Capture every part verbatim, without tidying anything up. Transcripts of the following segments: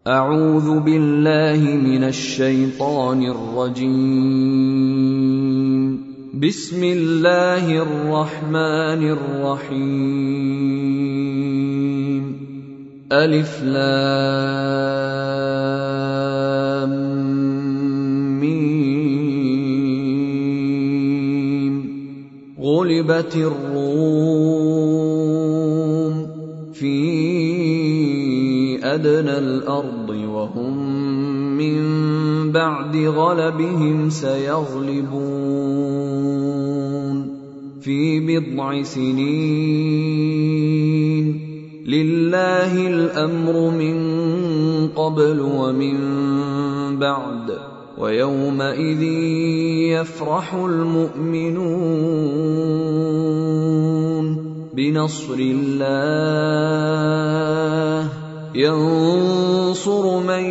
أعوذ بالله من الشيطان الرجيم. بسم الله الرحمن الرحيم. ألف لام ميم. غلبت الروم في أدنى الأرض وهم من بعد غلبهم سيغلبون في بضع سنين. لله الأمر من قبل ومن بعد ويومئذ يفرح المؤمنون بنصر الله ينصر من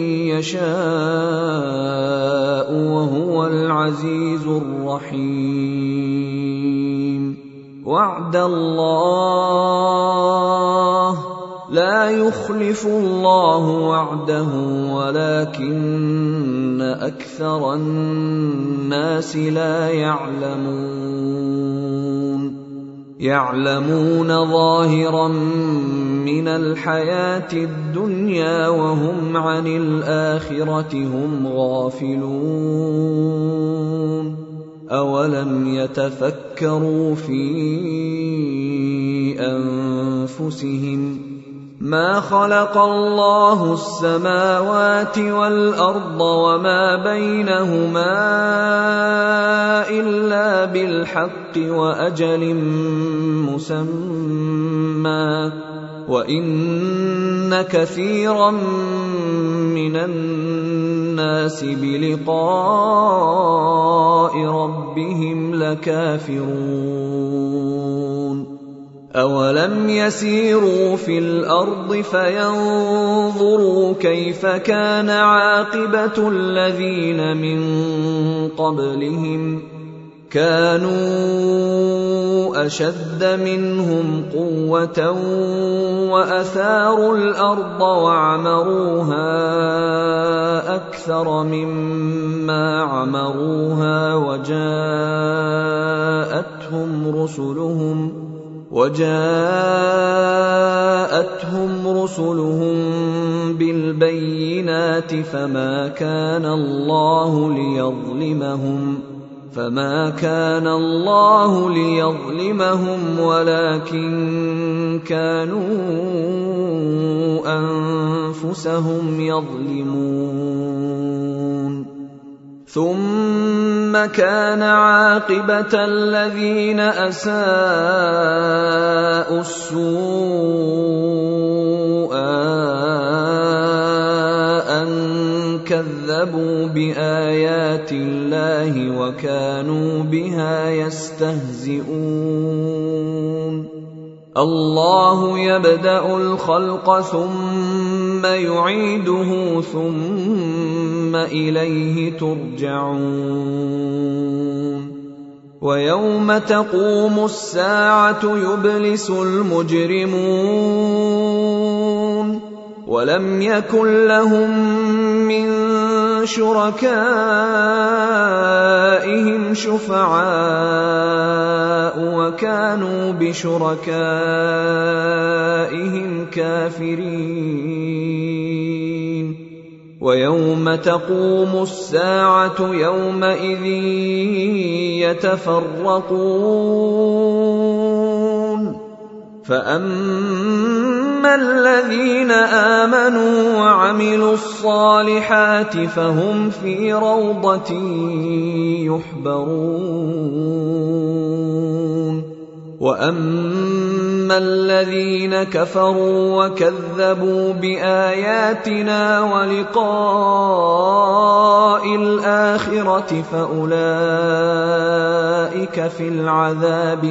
يشاء وهو العزيز الرحيم. وعد الله لا يخلف الله وعده ولكن أكثر الناس لا يعلمون. يعلمون ظاهرا من الحياة الدنيا وهم عن الآخرة هم غافلون. أولم يتفكروا في أنفسهم ما خلق الله السماوات والأرض وما بينهما إلا بالحق وأجل مسمى وإن كثيرا من الناس بلقاء ربهم لكافرون. أولم يسيروا في الأرض فينظروا كيف كان عاقبة الذين من قبلهم كانوا أشد منهم قوة وأثاروا الأرض وعمروها أكثر مما عمروها وجاءتهم رسلهم وجاءتهم رسلهم بالبينات فما كان الله ليظلمهم فما كان الله ليظلمهم ولكن كانوا أنفسهم يظلمون. ثم كان عاقبة الذين أساءوا السوء أن كذبوا بآيات الله وكانوا بها يستهزئون. الله يبدأ الخلق ثم يعيده ثم إليه ترجعون. ويوم تقوم الساعة يبلس المجرمون ولم يكن لهم من شركائهم شفعاء وكانوا بشركائهم كافرين. ويوم تقوم الساعة يومئذ يتفرقون فأما الذين آمنوا وعملوا الصالحات فهم في روضة يحبرون. وأما الذين كفروا وكذبوا بآياتنا ولقاء الآخرة فأولئك في العذاب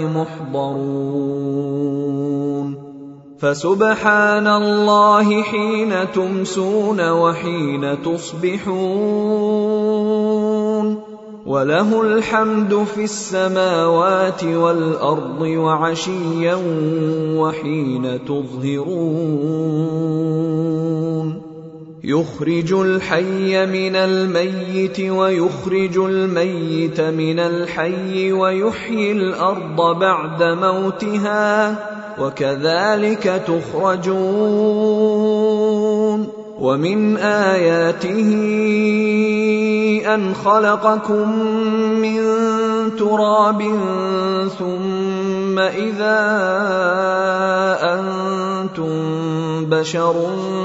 محضرون. فسبحان الله حين تمسون وحين تصبحون وله الحمد في السماوات والأرض وعشيا وحين تظهرون. يخرج الحي من الميت ويخرج الميت من الحي ويحيي الأرض بعد موتها وكذلك تخرجون ومن آياته أن خلقكم من تراب ثم إذا أنتم بشر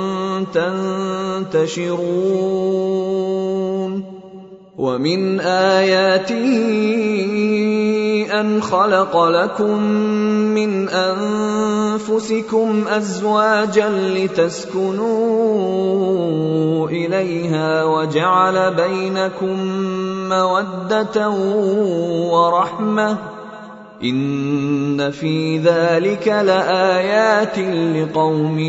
تنتشرون ومن آياته أن خلق لكم من أنفسكم أزواجا لتسكنوا إليها وجعل بينكم مودة ورحمة إن في ذلك لآيات لقوم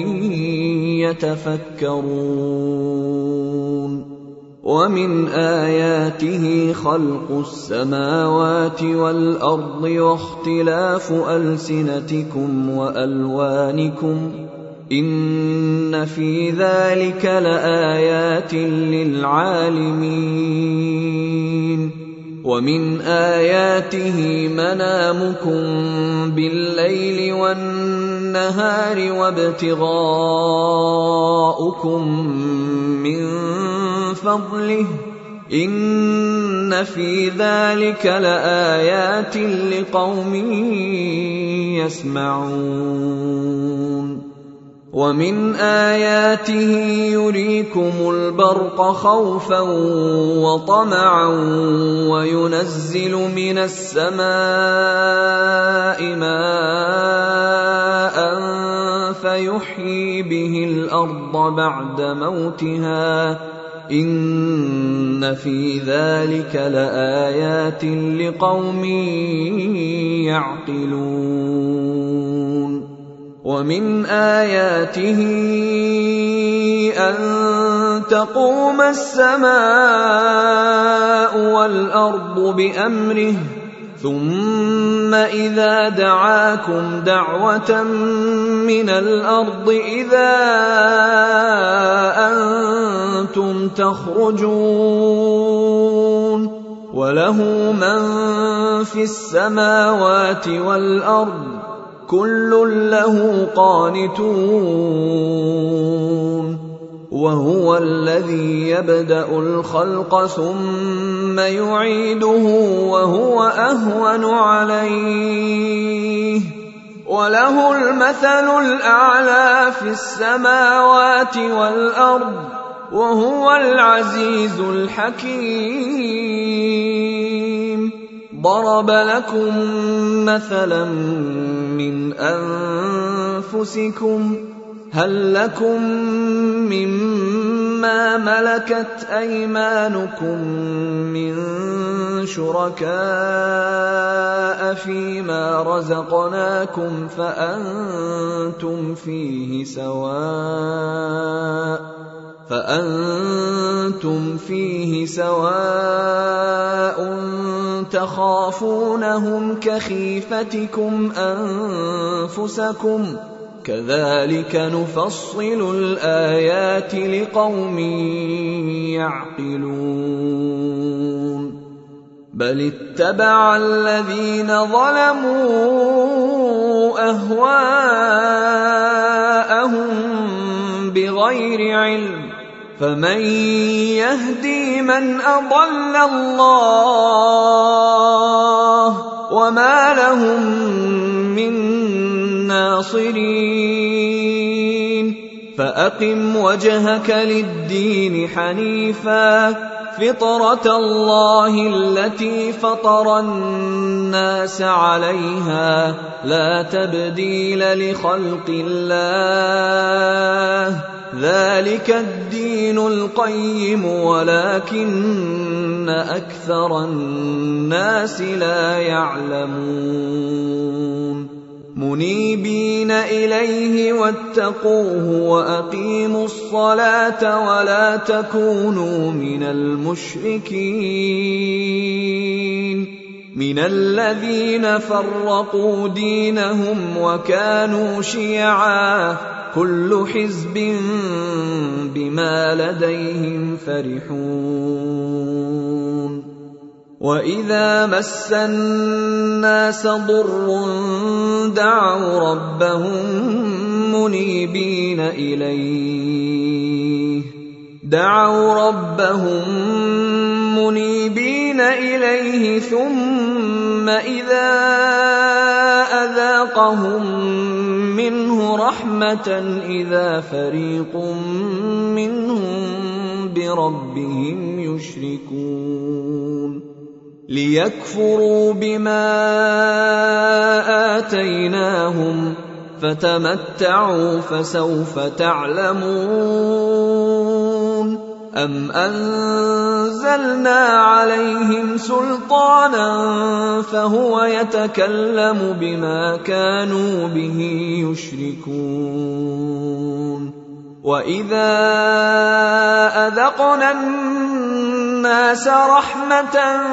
يتفكرون ومن آياته خلق السماوات والأرض واختلاف ألسنتكم وألوانكم إن في ذلك لآيات للعالمين ومن آياته منامكم بالليل والنهار وابتغاؤكم من فضله إن في ذلك لآيات لقوم يسمعون ومن آياته يريكم البرق خوفا وطمعا وينزل من السماء ماء فيحيي به الأرض بعد موتها إن في ذلك لآيات لقوم يعقلون ومن آياته أن تقوم السماء والأرض بأمره ثم إذا دعاكم دعوة من الأرض إذا أنتم تخرجون وله من في السماوات والأرض كل له قانتون وهو الذي يبدأ الخلق ثم يعيده وهو أهون عليه وله المثل الأعلى في السماوات والأرض وهو العزيز الحكيم ضرب لكم مثلا من أنفسكم هل لكم مما ملكت أيمانكم من شركاء فيما رزقناكم فأنتم فيه سواء فأنتم فيه سواء تخافونهم كخيفتكم أنفسكم كذلك نفصل الآيات لقوم يعقلون بل اتبع الذين ظلموا أهواءهم بغير علم فمن يهدي من أضل الله وما لهم من ناصرين فأقم وجهك للدين حنيفا فطرة الله التي فطر الناس عليها لا تبديل لخلق الله ذلك الدين القيم ولكن أكثر الناس لا يعلمون منيبين إليه واتقوه وأقيموا الصلاة ولا تكونوا من المشركين من الذين فرقوا دينهم وكانوا شيعا كل حزب بما لديهم فرحون وإذا مس الناس ضر دعوا ربهم منيبين إليه دعوا ربهم منيبين إليه ثم إذا أذاقهم منه رحمة إذا فريق منهم بربهم يشركون ليكفروا بما آتيناهم فتمتعوا فسوف تعلمون أم أنزلنا عليهم سلطانا فهو يتكلم بما كانوا به يشركون وإذا أذقنا الناس رحمة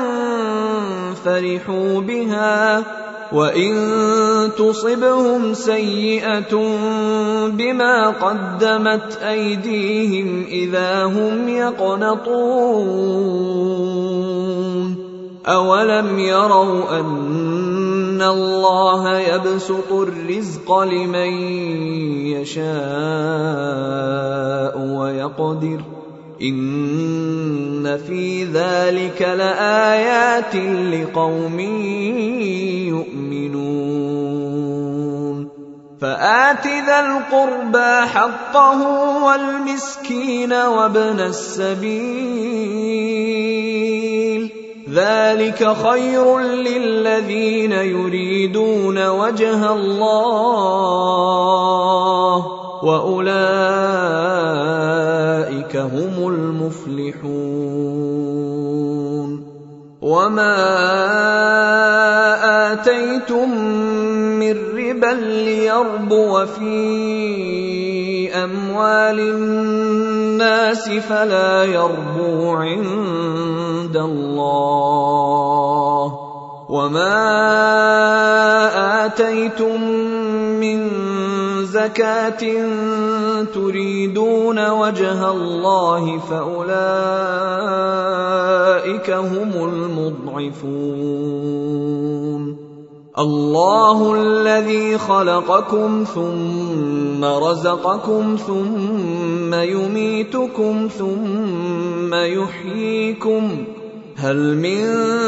فرحوا بها وإن تصبهم سيئة بما قدمت أيديهم إذا هم يقنطون أولم يروا أن الله يبسط الرزق لمن يشاء ويقدر إن في ذلك لآيات لقوم يؤمنون فآت ذا القربى حقه والمسكين وابن السبيل ذلك خير للذين يريدون وجه الله وأولئك هم المفلحون وما آتيتم من ربا ليربو في أموال الناس فلا يربو عند الله وما آتيتم من زكاة تريدون وجه الله فأولئك هم المضعفون الله الذي خلقكم ثم رزقكم ثم يميتكم ثم يحييكم هل من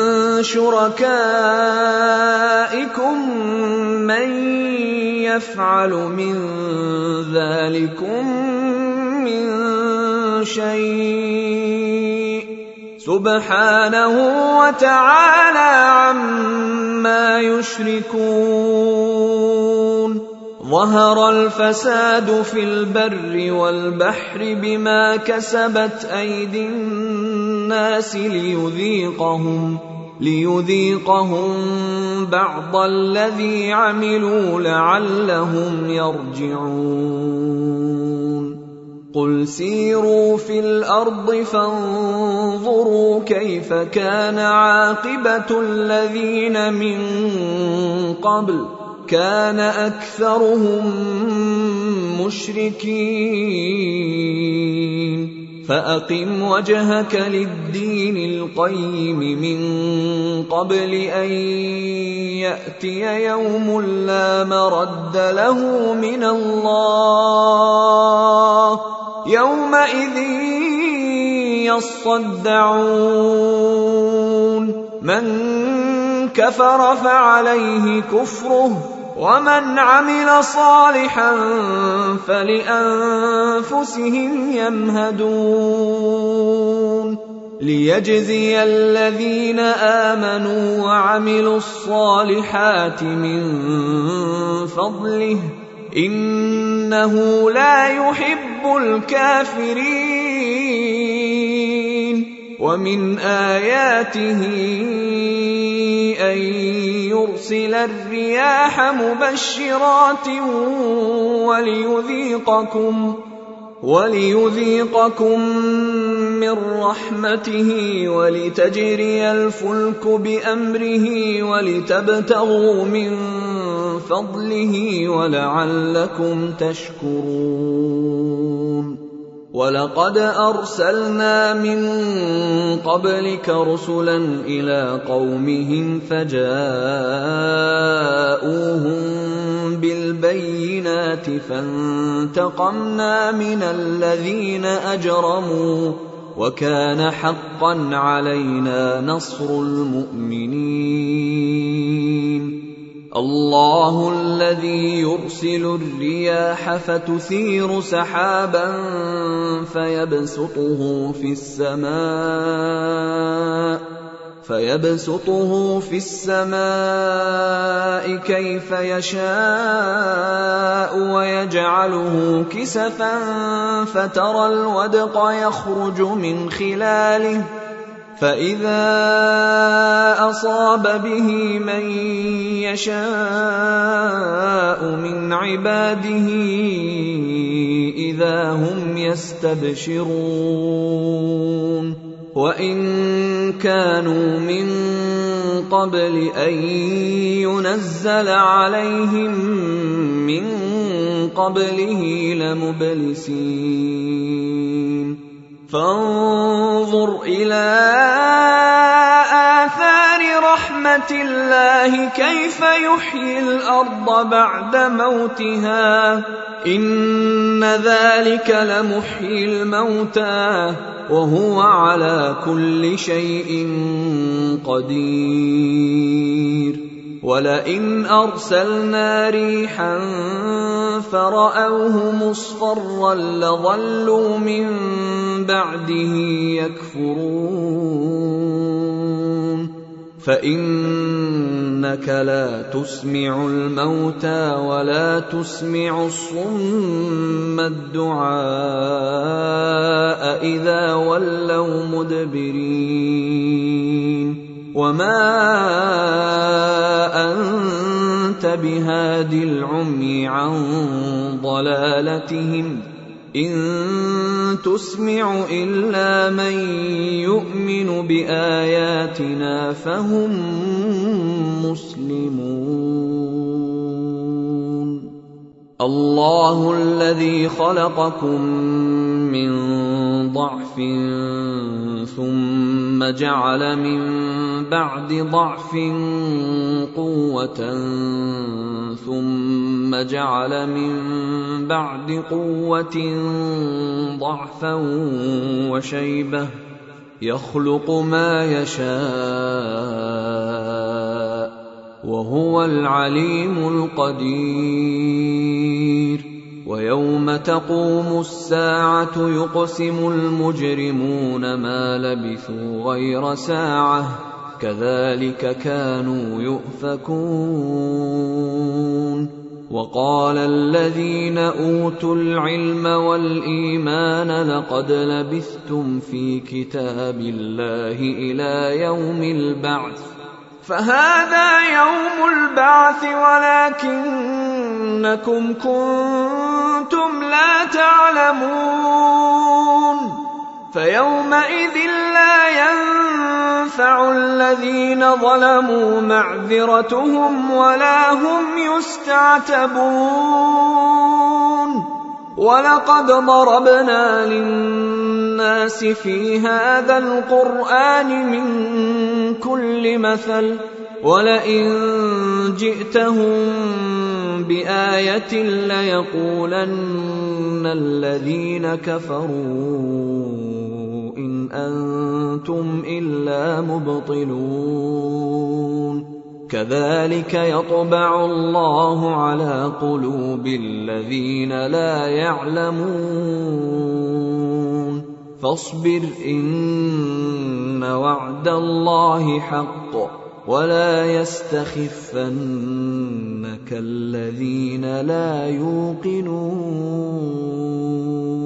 شركائكم من يفعل من ذلكم من شيء سبحانه وتعالى عما يشركون ظهر الفساد في البر والبحر بما كسبت أيدي الناس ليذيقهم ليذيقهم بعض الذي عملوا لعلهم يرجعون قل سيروا في الأرض فانظروا كيف كان عاقبة الذين من قبل كان أكثرهم مشركين فأقم وجهك للدين القيم من قبل أن يأتي يوم لا مرد له من الله يومئذ يصدعون من كفر فعليه كفره ومن عمل صالحا فلأنفسهم يمهدون ليجزي الذين آمنوا وعملوا الصالحات من فضله إنه لا يحب الكافرين ومن آياته أن يرسل الرياح مبشرات وليذيقكم وليذيقكم من رحمته ولتجري الفلك بأمره ولتبتغوا من فضله ولعلكم تشكرون وَلَقَدْ أَرْسَلْنَا مِن قَبْلِكَ رُسُلًا إِلَىٰ قَوْمِهِمْ فَجَاءُوهُم بِالْبَيِّنَاتِ فَانتَقَمْنَا مِنَ الَّذِينَ أَجْرَمُوا وَكَانَ حَقًّا عَلَيْنَا نَصْرُ الْمُؤْمِنِينَ اللَّهُ الَّذِي يُرْسِلُ الرِّيَاحَ فَتُثِيرُ سَحَابًا فَيَبْسُطُهُ فِي السَّمَاءِ فيبسطه في السماء كيف يشاء ويجعله كسفا فترى الودق يخرج من خلاله فإذا أصاب به من يشاء من عباده إذا هم يستبشرون وَإِن كَانُوا مِن قَبْلِ أَن يُنَزَّلَ عَلَيْهِم مِّن قَبْلِهِ لَمُبْلِسِينَ فَانظُرْ إِلَىٰ آثَارِ رَحْمَةِ اللَّهِ كَيْفَ يُحْيِي الْأَرْضَ بَعْدَ مَوْتِهَا إِنَّ ذَلِكَ لَمُحْيِي الْمَوْتَىٰ وَهُوَ عَلَىٰ كُلِّ شَيْءٍ قَدِيرٌ وَلَئِنْ أَرْسَلْنَا رِيحًا فَرَأَوْهُ مُصْفَرًّا لَّظَلُّوا مِن بَعْدِهِ يَكْفُرُونَ فَإِنَّكَ لَا تُسْمِعُ الْمَوْتَىٰ وَلَا تُسْمِعُ الصُّمَّ الدُّعَاءَ إِذَا وَلَّوْا مُدْبِرِينَ وَمَا أَنتَ بِهَادِ الْعُمْيِ عَن ضَلَالَتِهِمْ إِن تُسْمِعُ إِلَّا مَن يُؤْمِنُ بِآيَاتِنَا فَهُم مُّسْلِمُونَ اللَّهُ الَّذِي خَلَقَكُم مِّن ضَعْفٍ ثُمَّ جَعَلَ مِن بَعْدِ ضَعْفٍ قُوَّةً ثُمَّ جَعَلَ مِن بَعْدِ قُوَّةٍ ضَعْفًا وَشَيْبَةً يَخْلُقُ مَا يَشَاءُ وَهُوَ الْعَلِيمُ الْقَدِيرُ وَيَوْمَ تَقُومُ السَّاعَةُ يُقْسِمُ الْمُجْرِمُونَ مَا لَبِثُوا غَيْرَ سَاعَةٍ كَذَلِكَ كَانُوا يُؤْفَكُونَ وَقَالَ الَّذِينَ أُوتُوا الْعِلْمَ وَالْإِيمَانَ لَقَدْ لَبِثْتُمْ فِي كِتَابِ اللَّهِ إِلَىٰ يَوْمِ الْبَعْثِ فَهَٰذَا يَوْمُ الْبَعْثِ وَلَٰكِنَّكُمْ كُنتُمْ لَا تَعْلَمُونَ فَيَوْمَئِذٍ لَّا يَنفَعُ الَّذِينَ ظَلَمُوا مَعْذِرَتُهُمْ وَلَا هُمْ يُسْتَعْتَبُونَ وَلَقَدْ ضَرَبْنَا لِلنَّاسِ فِي هَٰذَا الْقُرْآنِ مِن كُلِّ مَثَلٍ وَلَئِن جِئْتَهُم بِآيَةٍ لَّيَقُولَنَّ الَّذِينَ كَفَرُوا إِنْ أَنتُمْ إِلَّا مُبْطِلُونَ كَذَلِكَ يَطْبَعُ اللَّهُ عَلَىٰ قُلُوبِ الَّذِينَ لَا يَعْلَمُونَ فَاصْبِرْ إِنَّ وَعْدَ اللَّهِ حَقٌّ وَلَا يَسْتَخِفَّنَّكَ الَّذِينَ لَا يُوقِنُونَ